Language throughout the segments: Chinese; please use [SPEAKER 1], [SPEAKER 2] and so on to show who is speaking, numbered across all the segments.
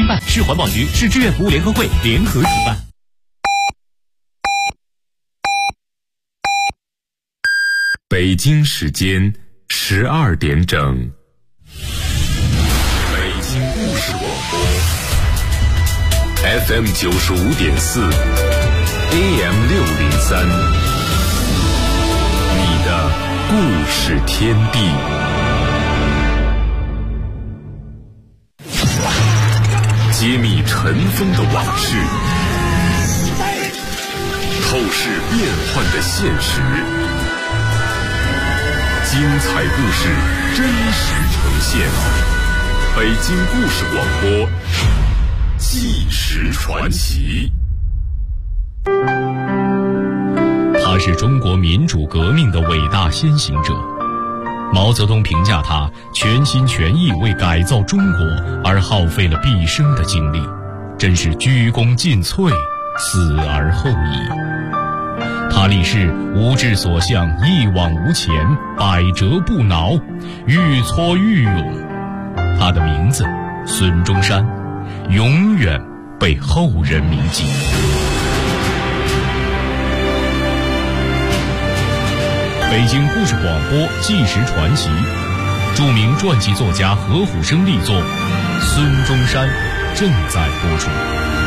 [SPEAKER 1] 民办、市环保局、市志愿服务联合会联合主办。
[SPEAKER 2] 北京时间12点整，北京故事广播 FM 95.4 AM 603，你的故事天地。揭秘尘封的往事，透视变幻的现实，精彩故事真实呈现。北京故事广播纪实传奇。
[SPEAKER 3] 他是中国民主革命的伟大先行者。毛泽东评价他全心全意为改造中国而耗费了毕生的精力，真是鞠躬尽瘁，死而后已。他立誓无志所向，一往无前，百折不挠，愈挫愈勇。他的名字孙中山，永远被后人铭记。北京故事广播纪实传奇，著名传记作家何虎生力作《孙中山》正在播出。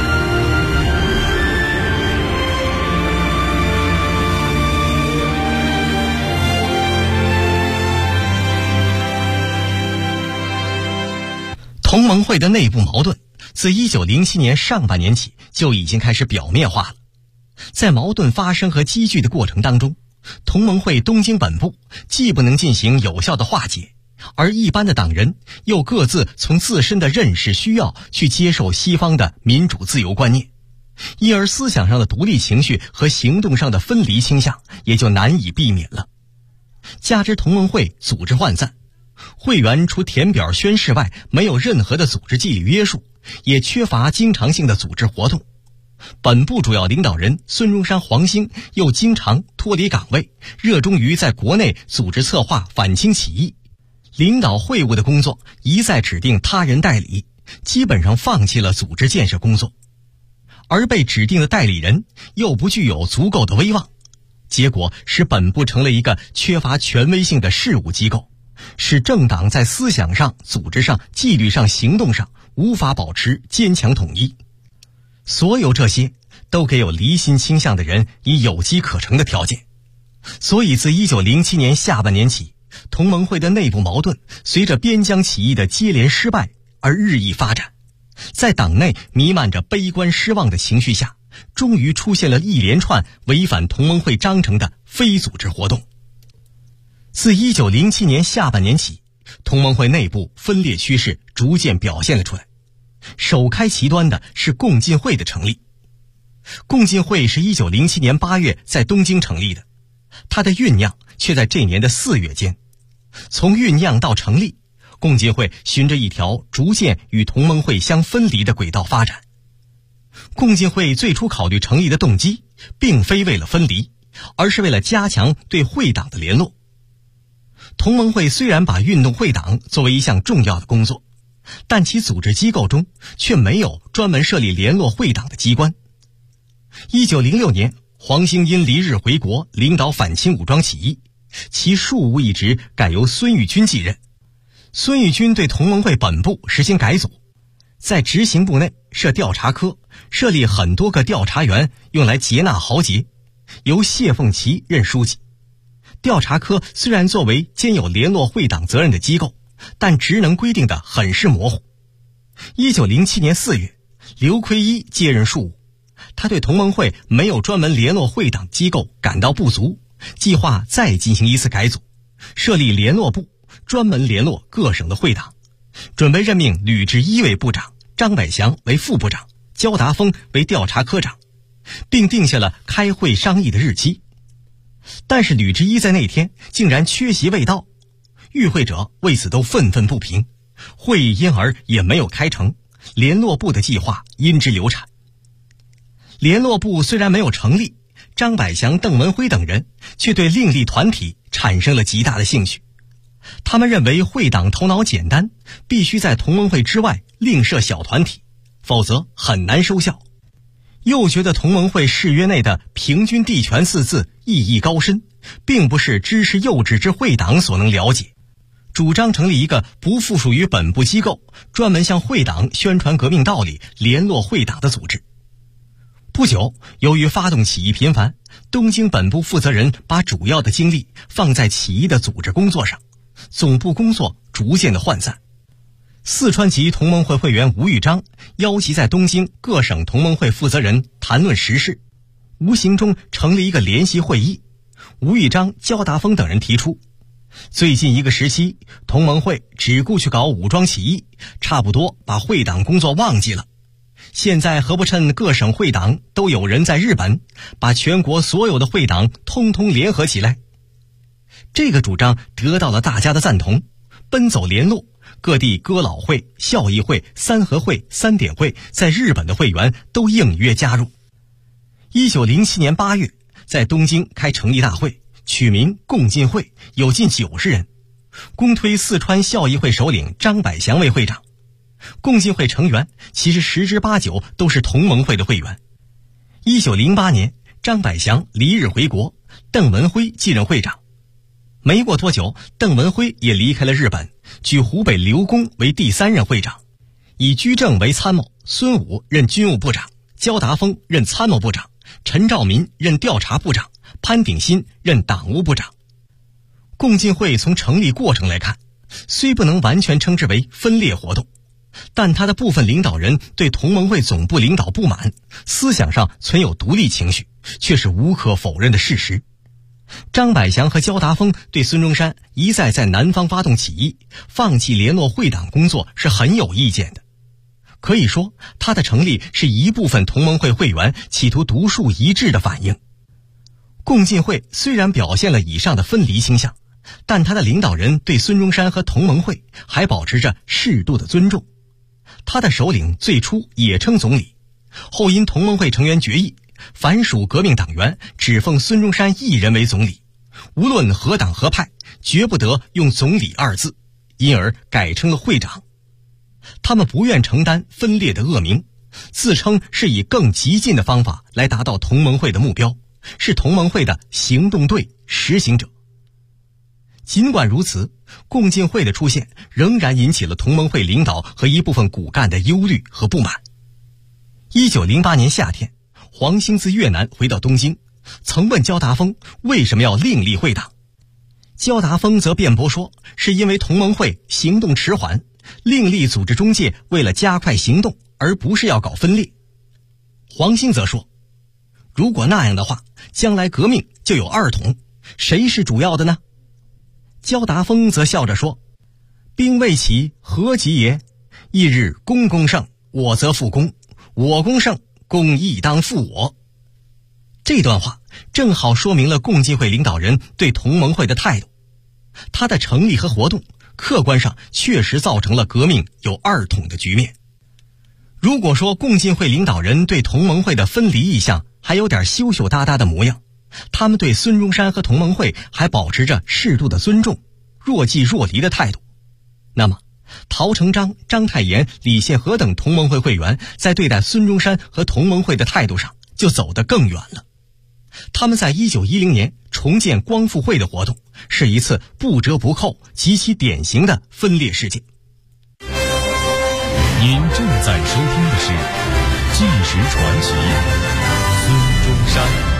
[SPEAKER 4] 同盟会的内部矛盾自1907年上半年起就已经开始表面化了。在矛盾发生和积聚的过程当中，同盟会东京本部既不能进行有效的化解，而一般的党人又各自从自身的认识需要去接受西方的民主自由观念，因而思想上的独立情绪和行动上的分离倾向也就难以避免了。加之同盟会组织涣散，会员除填表宣誓外没有任何的组织纪律约束，也缺乏经常性的组织活动。本部主要领导人孙中山、黄兴又经常脱离岗位，热衷于在国内组织策划反清起义，领导会务的工作一再指定他人代理，基本上放弃了组织建设工作。而被指定的代理人又不具有足够的威望，结果使本部成了一个缺乏权威性的事务机构，使政党在思想上、组织上、纪律上、行动上无法保持坚强统一。所有这些都给有离心倾向的人以有机可乘的条件。所以自1907年下半年起，同盟会的内部矛盾随着边疆起义的接连失败而日益发展，在党内弥漫着悲观失望的情绪下，终于出现了一连串违反同盟会章程的非组织活动。自1907年下半年起，同盟会内部分裂趋势逐渐表现了出来。首开其端的是共进会的成立。共进会是1907年8月在东京成立的，它的酝酿却在这年的4月间。从酝酿到成立，共进会循着一条逐渐与同盟会相分离的轨道发展。共进会最初考虑成立的动机并非为了分离，而是为了加强对会党的联络。同盟会虽然把运动会党作为一项重要的工作，但其组织机构中却没有专门设立联络会党的机关。1906年，黄兴因离日回国，领导反清武装起义，其庶务一职改由孙玉军继任。孙玉军对同盟会本部实行改组，在执行部内设调查科，设立很多个调查员用来劫纳豪杰，由谢凤岐任书记。调查科虽然作为兼有联络会党责任的机构，但职能规定的很是模糊。1907年4月，刘奎一接任庶务，他对同盟会没有专门联络会党机构感到不足，计划再进行一次改组，设立联络部，专门联络各省的会党，准备任命吕志一为部长，张百祥为副部长，焦达峰为调查科长，并定下了开会商议的日期。但是吕志一在那天竟然缺席未到，与会者为此都愤愤不平，会议因而也没有开成，联络部的计划因之流产。联络部虽然没有成立，张百祥、邓文辉等人却对另立团体产生了极大的兴趣。他们认为会党头脑简单，必须在同盟会之外另设小团体， 否则很难收效。又觉得同盟会誓约内的平均地权4字意义高深，并不是知识幼稚之会党所能了解，主张成立一个不附属于本部机构，专门向会党宣传革命道理、联络会党的组织。不久，由于发动起义频繁，东京本部负责人把主要的精力放在起义的组织工作上，总部工作逐渐的涣散。四川籍同盟会会员吴玉章邀集在东京各省同盟会负责人谈论时事，无形中成立一个联席会议。吴玉章、焦达峰等人提出，最近一个时期，同盟会只顾去搞武装起义，差不多把会党工作忘记了。现在何不趁各省会党都有人在日本，把全国所有的会党通通联合起来？这个主张得到了大家的赞同，奔走联络，各地哥老会、孝义会、三合会、三点会在日本的会员都应约加入。1907年8月，在东京开成立大会，取名共进会，有近90人，公推四川孝义会首领张百祥为会长。共进会成员其实10之8九都是同盟会的会员。1908年，张百祥离日回国，邓文辉继任会长。没过多久，邓文辉也离开了日本，举湖北刘公为第3任会长，以居正为参谋，孙武任军务部长，焦达峰任参谋部长，陈兆民任调查部长，潘鼎新任党务部长。共进会从成立过程来看，虽不能完全称之为分裂活动，但他的部分领导人对同盟会总部领导不满，思想上存有独立情绪，却是无可否认的事实。张百祥和焦达峰对孙中山一再在南方发动起义，放弃联络会党工作是很有意见的。可以说，他的成立是一部分同盟会会员企图独树一帜的反应。共进会虽然表现了以上的分离倾向，但他的领导人对孙中山和同盟会还保持着适度的尊重。他的首领最初也称总理，后因同盟会成员决议，凡属革命党员只奉孙中山一人为总理，无论何党何派，绝不得用总理2字，因而改称了会长。他们不愿承担分裂的恶名，自称是以更激进的方法来达到同盟会的目标，是同盟会的行动队实行者。尽管如此，共进会的出现仍然引起了同盟会领导和一部分骨干的忧虑和不满。1908年夏天，黄兴自越南回到东京，曾问焦达峰为什么要另立会党。焦达峰则辩驳说，是因为同盟会行动迟缓，另立组织中介为了加快行动，而不是要搞分裂。黄兴则说，如果那样的话，将来革命就有2统，谁是主要的呢？焦达峰则笑着说，兵未起，何急也？翌日公攻胜，我则复攻；我攻胜，公亦当复我。这段话正好说明了共进会领导人对同盟会的态度。他的成立和活动客观上确实造成了革命有2统的局面。如果说共进会领导人对同盟会的分离意向还有点羞羞答答的模样，他们对孙中山和同盟会还保持着适度的尊重，若即若离的态度，那么陶成章、章太炎、李献和等同盟会会员在对待孙中山和同盟会的态度上就走得更远了。他们在1910年重建光复会的活动是一次不折不扣、极其典型的分裂事件。
[SPEAKER 3] 您正在收听的是《纪实传奇》，孙中山。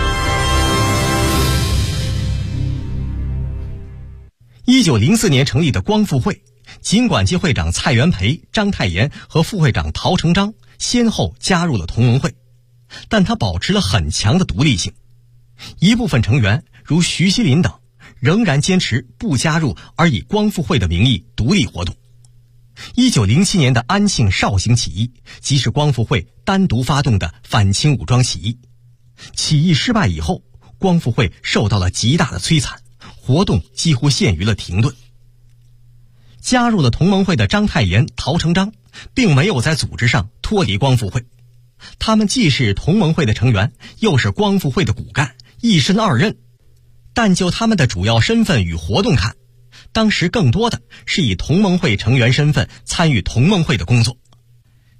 [SPEAKER 4] 1904年成立的光复会，尽管其会长蔡元培、章太炎和副会长陶成章先后加入了同盟会，但他保持了很强的独立性。一部分成员如徐锡麟等仍然坚持不加入，而以光复会的名义独立活动。1907年的安庆绍兴起义即是光复会单独发动的反清武装起义。起义失败以后，光复会受到了极大的摧残，活动几乎陷于了停顿。加入了同盟会的章太炎、陶成章并没有在组织上脱离光复会，他们既是同盟会的成员，又是光复会的骨干，一身2任。但就他们的主要身份与活动看，当时更多的是以同盟会成员身份参与同盟会的工作。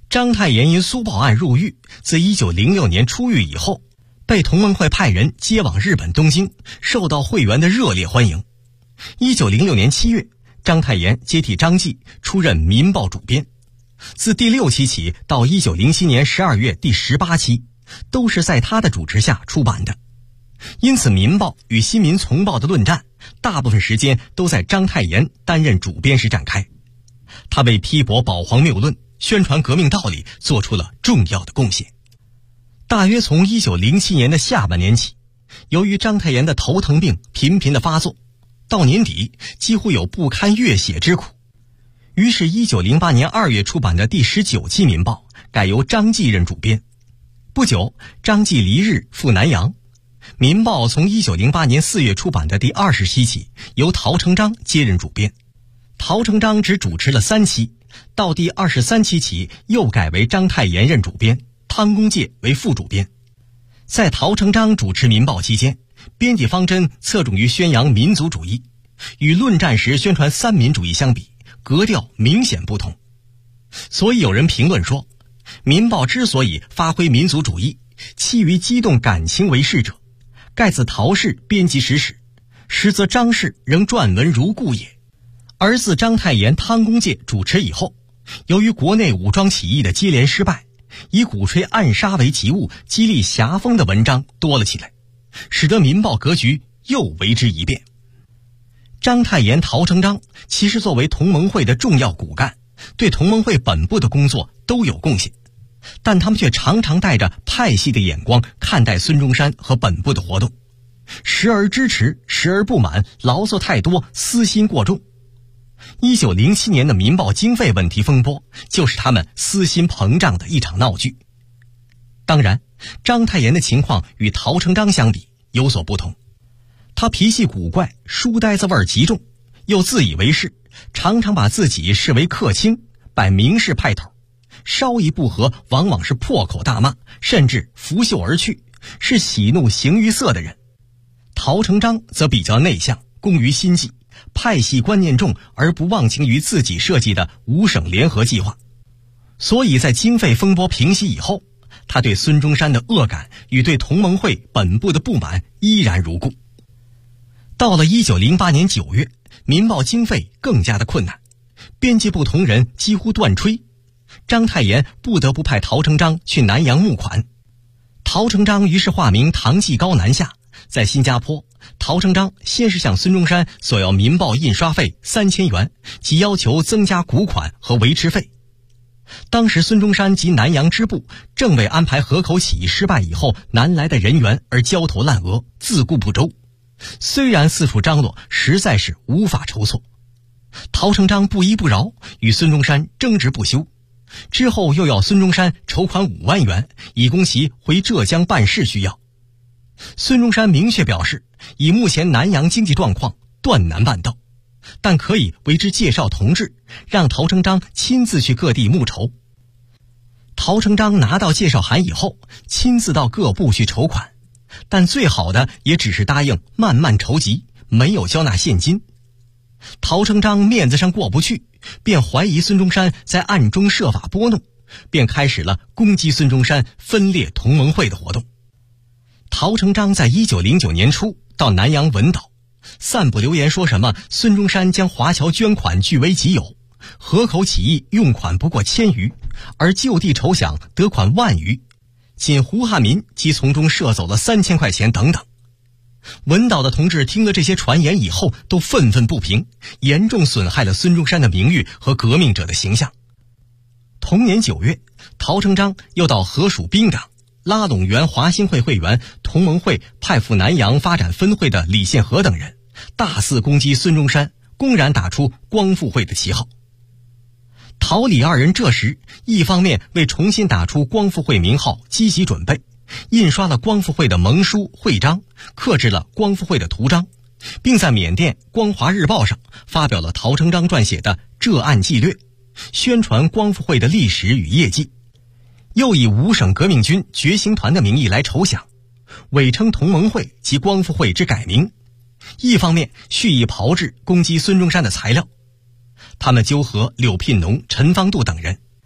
[SPEAKER 4] 章太炎因苏报案入狱，自1906年出狱以后，被同盟会派人接往日本东京，受到会员的热烈欢迎。1906年7月，章太炎接替张继出任《民报》主编，自第6期起到1907年12月第18期，都是在他的主持下出版的。因此，《民报》与《新民丛报》的论战，大部分时间都在章太炎担任主编时展开。他为批驳保皇谬论、宣传革命道理做出了重要的贡献。大约从1907年的下半年起，由于章太炎的头疼病频频的发作，到年底几乎有不堪阅写之苦。于是1908年2月出版的第19期《民报》改由张继任主编。不久，张继离日赴南洋，《民报》从1908年4月出版的第20期起，由陶成章接任主编。陶成章只主持了3期，到第23期起又改为章太炎任主编，汤公介为副主编。在陶成章主持《民报》期间，编辑方针侧重于宣扬民族主义，与论战时宣传三民主义相比，格调明显不同。所以有人评论说，《民报》之所以发挥民族主义，其于激动感情为事者，盖自陶氏编辑实史，实则张氏仍撰文如故也。而自章太炎、汤公介主持以后，由于国内武装起义的接连失败，以鼓吹暗杀为急务、激励侠风的文章多了起来，使得《民报》格局又为之一变。章太炎、陶成章其实作为同盟会的重要骨干，对同盟会本部的工作都有贡献，但他们却常常带着派系的眼光看待孙中山和本部的活动，时而支持，时而不满，牢骚太多，私心过重。1907年的《民报》经费问题风波，就是他们私心膨胀的一场闹剧。当然，章太炎的情况与陶成章相比有所不同，他脾气古怪，书呆子味儿极重，又自以为是，常常把自己视为客卿，摆明士派头，稍一不合往往是破口大骂，甚至拂袖而去，是喜怒形于色的人。陶成章则比较内向，工于心计，派系观念重，而不忘情于自己设计的五省联合计划。所以在经费风波平息以后，他对孙中山的恶感与对同盟会本部的不满依然如故。到了1908年9月，《民报》经费更加的困难，编辑部同仁几乎断炊，章太炎不得不派陶成章去南洋募款。陶成章于是化名唐继高南下，在新加坡，陶成章先是向孙中山索要《民报》印刷费3000元，及要求增加股款和维持费。当时孙中山及南洋支部正为安排河口起义失败以后南来的人员而焦头烂额，自顾不周，虽然四处张罗，实在是无法筹措。陶成章不依不饶，与孙中山争执不休，之后又要孙中山筹款5万元，以供其回浙江办事需要。孙中山明确表示，以目前南洋经济状况，断难办到，但可以为之介绍同志，让陶成章亲自去各地募筹。陶成章拿到介绍函以后，亲自到各部去筹款，但最好的也只是答应慢慢筹集，没有交纳现金。陶成章面子上过不去，便怀疑孙中山在暗中设法拨弄，便开始了攻击孙中山、分裂同盟会的活动。陶成章在1909年初到南洋文岛，散布流言说什么孙中山将华侨捐款据为己有，河口起义用款不过1000余，而就地筹饷得款10000余，仅胡汉民即从中射走了3000块钱等等。文岛的同志听了这些传言以后，都愤愤不平，严重损害了孙中山的名誉和革命者的形象。同年9月，陶成章又到河属兵长，拉拢原华兴会会员、同盟会派赴南洋发展分会的李宪和等人，大肆攻击孙中山，公然打出光复会的旗号。陶李二人这时一方面为重新打出光复会名号积极准备，印刷了光复会的盟书会章，刻制了光复会的图章，并在缅甸光华日报上发表了陶成章撰写的《浙案纪略》，宣传光复会的历史与业绩。又以五省革命军觉醒团的名义来筹饷，伪称同盟会及光复会之改名，一方面蓄意炮制攻击孙中山的材料。他们纠合柳聘农、陈方度等人，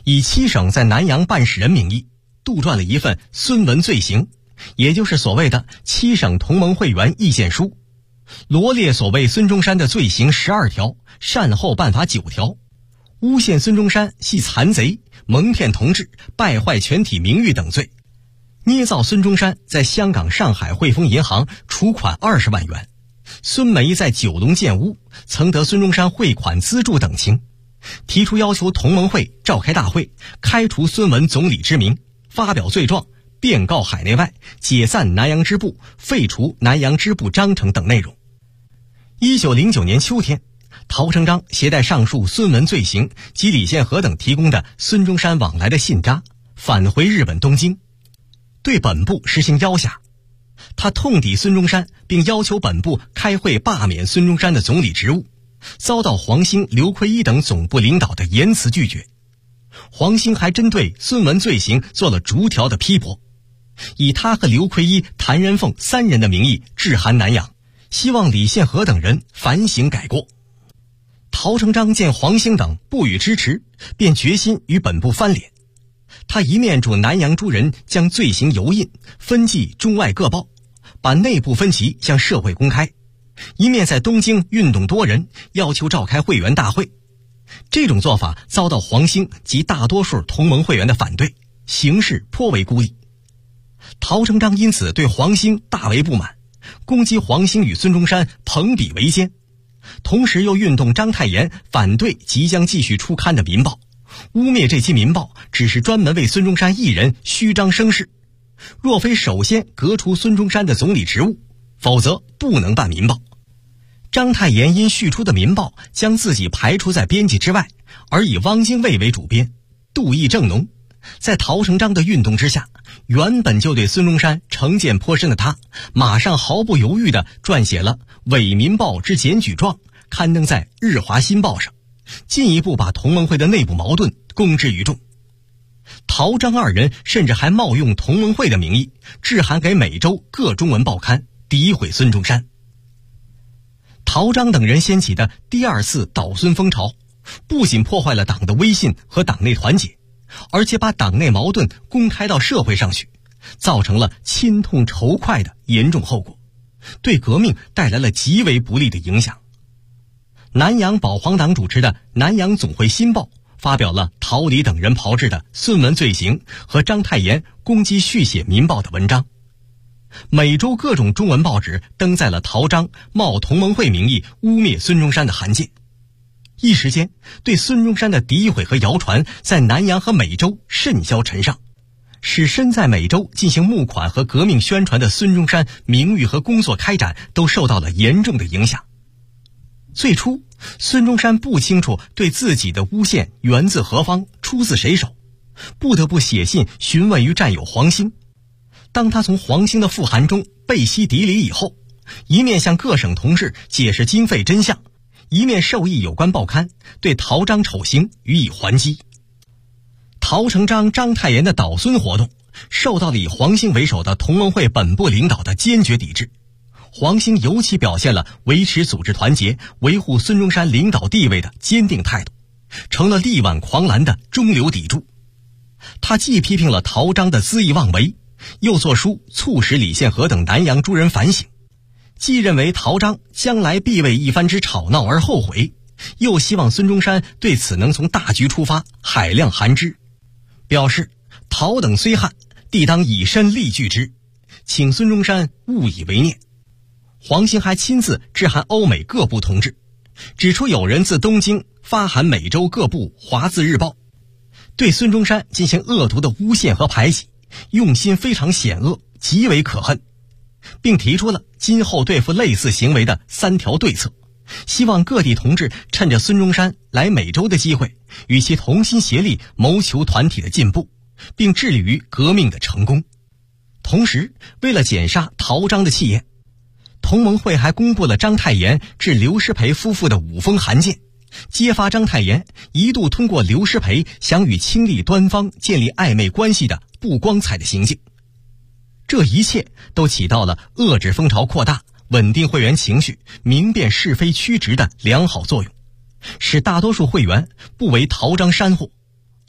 [SPEAKER 4] 以7省在南阳办事人名义杜撰了一份孙文罪行，也就是所谓的7省同盟会员意见书，罗列所谓孙中山的罪行12条，善后办法9条，诬陷孙中山系残贼，蒙骗同志，败坏全体名誉等罪，捏造孙中山在香港、上海汇丰银行储款20万元，孙梅在九龙建屋曾得孙中山汇款资助等情，提出要求同盟会召开大会，开除孙文总理之名，发表罪状，便告海内外，解散南阳支部，废除南阳支部章程等内容。1909年秋天，陶成章携带上述孙文罪行及李宪和等提供的孙中山往来的信札，返回日本东京，对本部实行要挟。他痛抵孙中山，并要求本部开会罢免孙中山的总理职务，遭到黄兴、刘奎一等总部领导的严词拒绝。黄兴还针对孙文罪行做了逐条的批驳，以他和刘奎一、谭仁凤3人的名义致函南阳，希望李宪和等人反省改过。陶成章见黄兴等不予支持，便决心与本部翻脸。他一面嘱南阳诸人将罪行油印分寄中外各报，把内部分歧向社会公开，一面在东京运动多人，要求召开会员大会。这种做法遭到黄兴及大多数同盟会员的反对，形势颇为孤立。陶成章因此对黄兴大为不满，攻击黄兴与孙中山朋比为奸，同时又运动章太炎反对即将继续出刊的民报，污蔑这期民报只是专门为孙中山一人虚张声势，若非首先革除孙中山的总理职务，否则不能办民报。章太炎因续出的民报将自己排除在编辑之外，而以汪精卫为主编，妒意正浓。在陶成章的运动之下，原本就对孙中山成见颇深的他，马上毫不犹豫地撰写了伪民报之检举状，刊登在日华新报上，进一步把同盟会的内部矛盾公之于众。陶章2人甚至还冒用同盟会的名义，致函给美洲各中文报刊，诋毁孙中山。陶章等人掀起的第2次倒孙风潮，不仅破坏了党的威信和党内团结，而且把党内矛盾公开到社会上去，造成了亲痛仇快的严重后果，对革命带来了极为不利的影响。南阳保皇党主持的南阳总会新报发表了陶李等人炮制的孙文罪行和章太炎攻击续写民报的文章，美洲各种中文报纸登载了陶章冒同盟会名义污蔑孙中山的函件。一时间，对孙中山的诋毁和谣传在南阳和美洲甚嚣尘上，使身在美洲进行募款和革命宣传的孙中山名誉和工作开展都受到了严重的影响。最初，孙中山不清楚对自己的诬陷源自何方，出自谁手，不得不写信询问于战友黄兴。当他从黄兴的复函中背析敌理以后，一面向各省同志解释经费真相，一面授意有关报刊对陶章丑行予以还击。陶成章、章太炎的倒孙活动受到了以黄兴为首的同盟会本部领导的坚决抵制。黄兴尤其表现了维持组织团结、维护孙中山领导地位的坚定态度，成了力挽狂澜的中流砥柱。他既批评了陶章的恣意妄为，又作书促使李宪和等南阳诸人反省，既认为陶章将来必为一番之吵闹而后悔，又希望孙中山对此能从大局出发，海量含之，表示陶等虽悍，必当以身力拒之，请孙中山勿以为念。黄兴还亲自致函欧美各部同志，指出有人自东京发函美洲各部华字日报，对孙中山进行恶毒的诬陷和排挤，用心非常险恶，极为可恨，并提出了今后对付类似行为的3条对策，希望各地同志趁着孙中山来美洲的机会，与其同心协力，谋求团体的进步，并致力于革命的成功。同时，为了减杀陶章的气焰，同盟会还公布了章太炎致刘师培夫妇的5封函件，揭发章太炎一度通过刘师培想与清吏端方建立暧昧关系的不光彩的行径。这一切都起到了遏制风潮扩大、稳定会员情绪、明辨是非曲直的良好作用，使大多数会员不为陶章煽惑，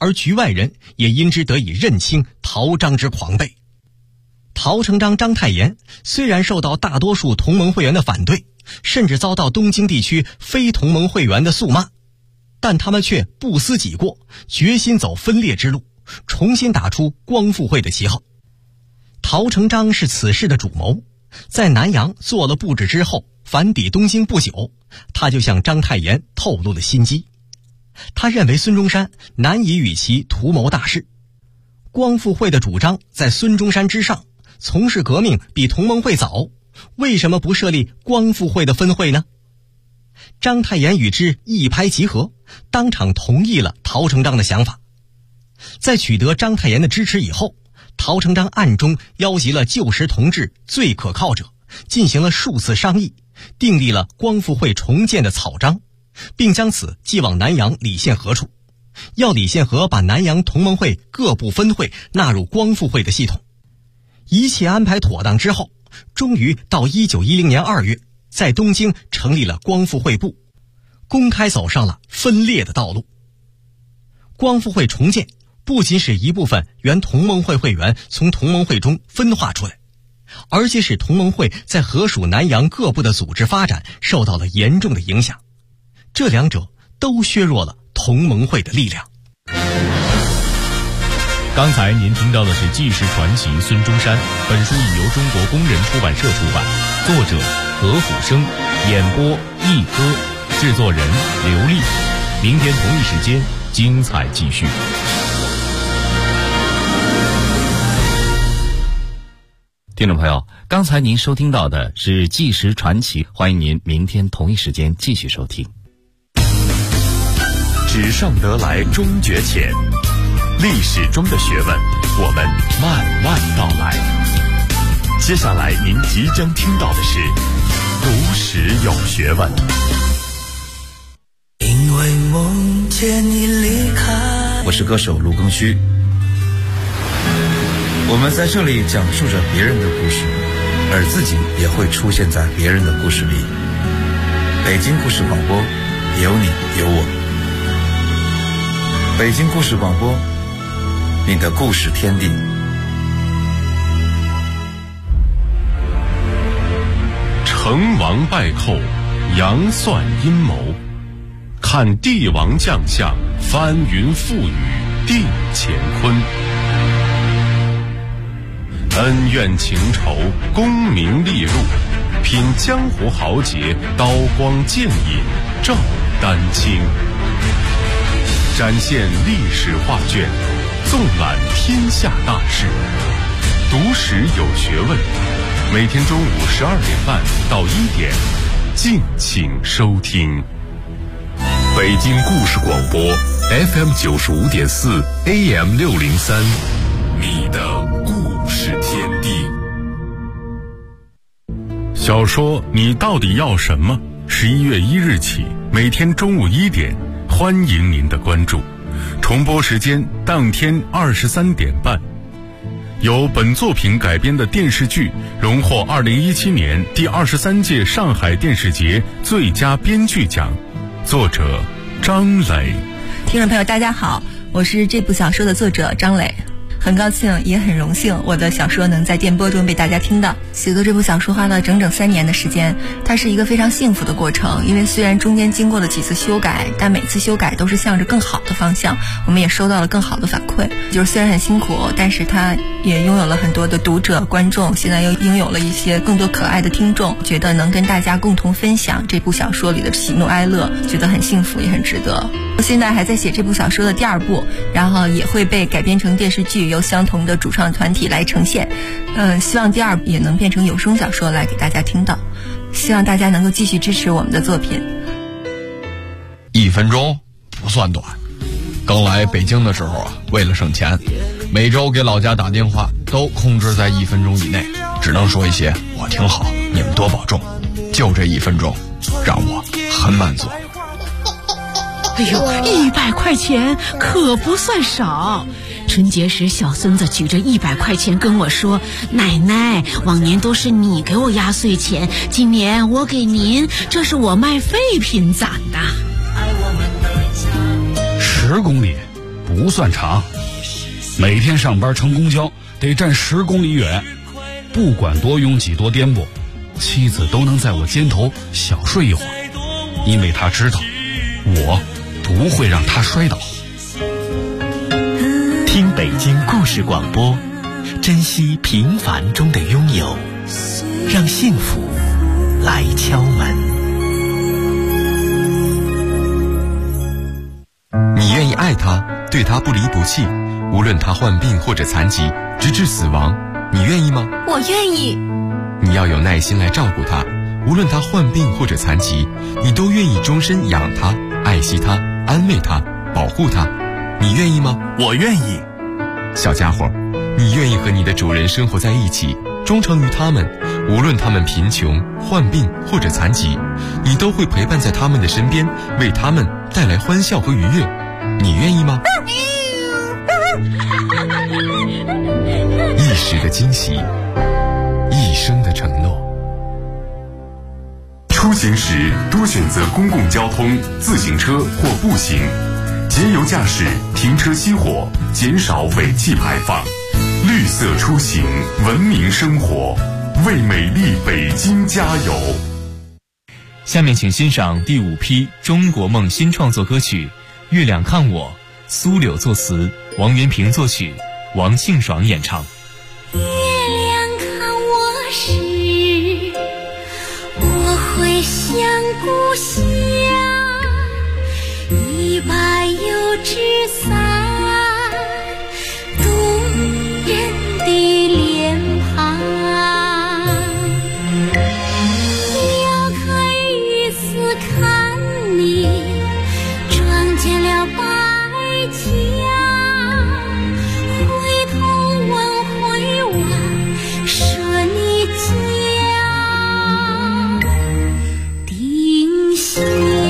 [SPEAKER 4] 而局外人也因之得以认清陶张之狂悖。陶成章、章太炎虽然受到大多数同盟会员的反对，甚至遭到东京地区非同盟会员的诉骂，但他们却不思己过，决心走分裂之路，重新打出光复会的旗号。陶成章是此事的主谋，在南阳做了布置之后，返抵东京不久，他就向章太炎透露了心机。他认为孙中山难以与其图谋大事，光复会的主张在孙中山之上，从事革命比同盟会早，为什么不设立光复会的分会呢？章太炎与之一拍即合，当场同意了陶成章的想法。在取得章太炎的支持以后，陶成章暗中邀集了旧时同志最可靠者，进行了数次商议，订立了光复会重建的草章，并将此寄往南阳李宪和处，要李宪和把南阳同盟会各部分会纳入光复会的系统。一切安排妥当之后，终于到1910年2月，在东京成立了光复会部，公开走上了分裂的道路。光复会重建不仅使一部分原同盟会会员从同盟会中分化出来，而且使同盟会在河属南阳各部的组织发展受到了严重的影响，这两者都削弱了同盟会的力量。
[SPEAKER 3] 刚才您听到的是纪实传奇孙中山，本书已由中国工人出版社出版，作者何虎生，演播一哥，制作人刘丽。明天同一时间精彩继续。
[SPEAKER 5] 听众朋友，刚才您收听到的是纪实传奇，欢迎您明天同一时间继续收听。
[SPEAKER 2] 纸上得来终觉浅，历史中的学问，我们慢慢道来。接下来您即将听到的是读史有学问。
[SPEAKER 6] 因为梦见你离开，
[SPEAKER 7] 我是歌手卢庚戌。我们在这里讲述着别人的故事，而自己也会出现在别人的故事里。北京故事广播，有你有我。北京故事广播，你的故事天地。
[SPEAKER 2] 成王败寇，杨算阴谋，看帝王将相，翻云覆雨定乾坤。恩怨情仇，功名利禄，品江湖豪杰，刀光剑影照丹青。展现历史画卷，纵览天下大事，读史有学问。每天中午12点半到1点，敬请收听。北京故事广播 FM 95.4 AM 603，你的故事天地。小说你到底要什么？11月1日起，每天中午1点，欢迎您的关注。重播时间当天23点半。由本作品改编的电视剧荣获2017年第23届上海电视节最佳编剧奖，作者张磊。
[SPEAKER 8] 听众朋友大家好，我是这部小说的作者张磊，很高兴也很荣幸我的小说能在电波中被大家听到。写作这部小说花了整整3年的时间，它是一个非常幸福的过程，因为虽然中间经过了几次修改，但每次修改都是向着更好的方向，我们也收到了更好的反馈。就是虽然很辛苦，但是它也拥有了很多的读者观众，现在又拥有了一些更多可爱的听众，觉得能跟大家共同分享这部小说里的喜怒哀乐，觉得很幸福也很值得。现在还在写这部小说的第2部，然后也会被改编成电视剧，由相同的主创团体来呈现。希望第2部也能变成有声小说来给大家听到，希望大家能够继续支持我们的作品。
[SPEAKER 9] 1分钟不算短，刚来北京的时候啊，为了省钱，每周给老家打电话都控制在1分钟以内，只能说一些我挺好，你们多保重，就这1分钟让我很满足。
[SPEAKER 10] 哎呦，100块钱可不算少。春节时小孙子举着100块钱跟我说，奶奶，往年都是你给我压岁钱，今年我给您，这是我卖废品攒的。
[SPEAKER 11] 10公里不不算长，每天上班乘公交得站10公里远，不管多拥挤多颠簸，妻子都能在我肩头小睡一会儿，因为她知道我不会让她摔倒。
[SPEAKER 12] 听北京故事广播，珍惜平凡中的拥有，让幸福来敲门。
[SPEAKER 13] 你愿意爱他，对他不离不弃，无论他患病或者残疾，直至死亡，你愿意吗？
[SPEAKER 8] 我愿意。
[SPEAKER 13] 你要有耐心来照顾他，无论他患病或者残疾，你都愿意终身养他，爱惜他，安慰他，保护他，你愿意吗？
[SPEAKER 12] 我愿意。
[SPEAKER 13] 小家伙，你愿意和你的主人生活在一起，忠诚于他们，无论他们贫穷、患病或者残疾，你都会陪伴在他们的身边，为他们带来欢笑和愉悦，你愿意吗？一时的惊喜，一生的承诺。
[SPEAKER 2] 出行时多选择公共交通、自行车或步行，节油驾驶，停车熄火，减少尾气排放。绿色出行，文明生活，为美丽北京加油。
[SPEAKER 1] 下面请欣赏第5批中国梦新创作歌曲《月亮看我》，苏柳作词，王元平作曲，王庆爽演唱。
[SPEAKER 14] 月亮看我时，我会想故乡，一把油纸伞，动人的脸庞，撩开雨丝看你，撞见了白墙，回头望回望，说你家丁香。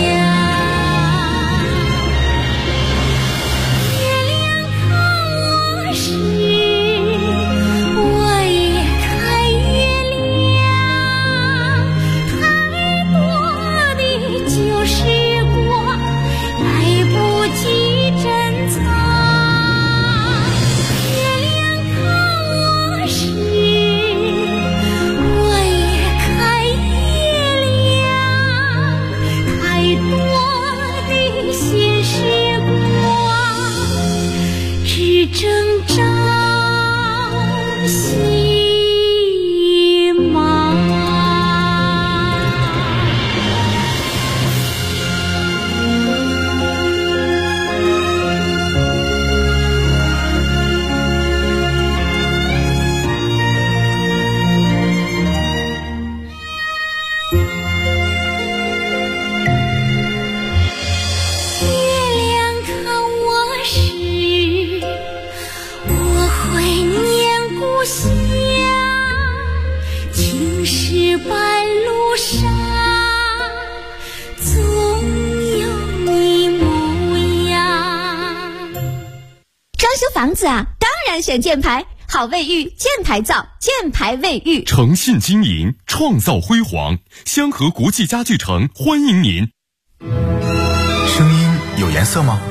[SPEAKER 15] 房子啊，当然选箭牌，好卫浴，箭牌造，箭牌卫浴，
[SPEAKER 2] 诚信经营，创造辉煌。香河国际家具城欢迎您。
[SPEAKER 7] 声音有颜色吗？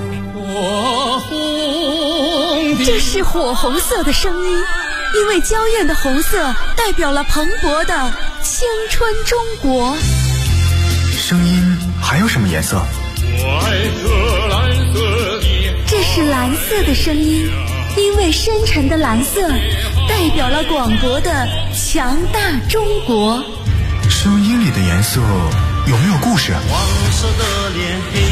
[SPEAKER 15] 这是火红色的声音，因为娇艳的红色代表了蓬勃的青春中国。
[SPEAKER 7] 声音还有什么颜色？
[SPEAKER 15] 这是蓝色的声音，因为深沉的蓝色代表了广博的强大中国。
[SPEAKER 7] 声音里的颜色有没有故事？